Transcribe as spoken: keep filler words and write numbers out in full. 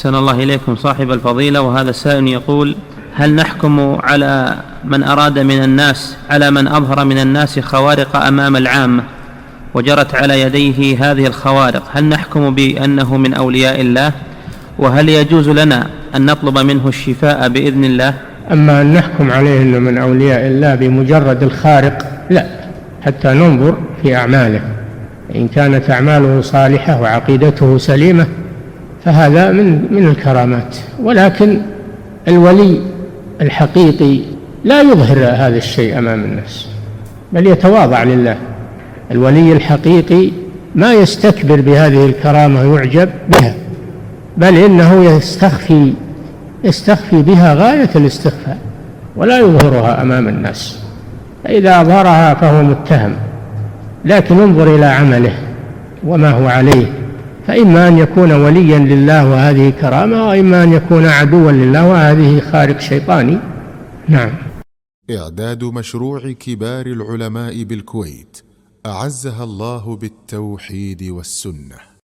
أحسن الله إليكم صاحب الفضيلة. وهذا السائل يقول: هل نحكم على من أراد من الناس على من أظهر من الناس خوارق أمام العامة وجرت على يديه هذه الخوارق، هل نحكم بأنه من أولياء الله؟ وهل يجوز لنا أن نطلب منه الشفاء بإذن الله؟ أما أن نحكم عليه أنه من أولياء الله بمجرد الخارق لا، حتى ننظر في أعماله. إن كانت أعماله صالحة وعقيدته سليمة فهذا من من الكرامات. ولكن الولي الحقيقي لا يظهر هذا الشيء أمام الناس، بل يتواضع لله. الولي الحقيقي ما يستكبر بهذه الكرامة ويعجب بها، بل إنه يستخفي يستخفي بها غاية الاستخفاء ولا يظهرها أمام الناس. فإذا أظهرها فهو متهم. لكن انظر إلى عمله وما هو عليه، فإما أن يكون وليا لله وهذه كرامة، وإما أن يكون عدوا لله وهذه خارق شيطاني. نعم. إعداد مشروع كبار العلماء بالكويت أعزها الله بالتوحيد والسنة.